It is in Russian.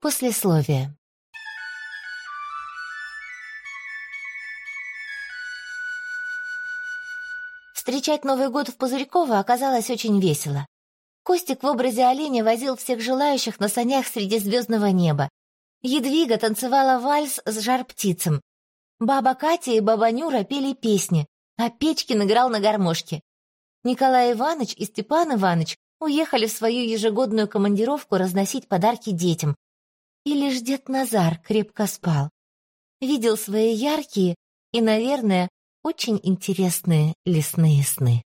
Послесловие. Встречать Новый год в Пузырьково оказалось очень весело. Костик в образе оленя возил всех желающих на санях среди звездного неба. Едвига танцевала вальс с жар-птицем. Баба Катя и баба Нюра пели песни, а Печкин играл на гармошке. Николай Иванович и Степан Иванович уехали в свою ежегодную командировку разносить подарки детям. И лишь дед Назар крепко спал. Видел свои яркие и, наверное, очень интересные лесные сны.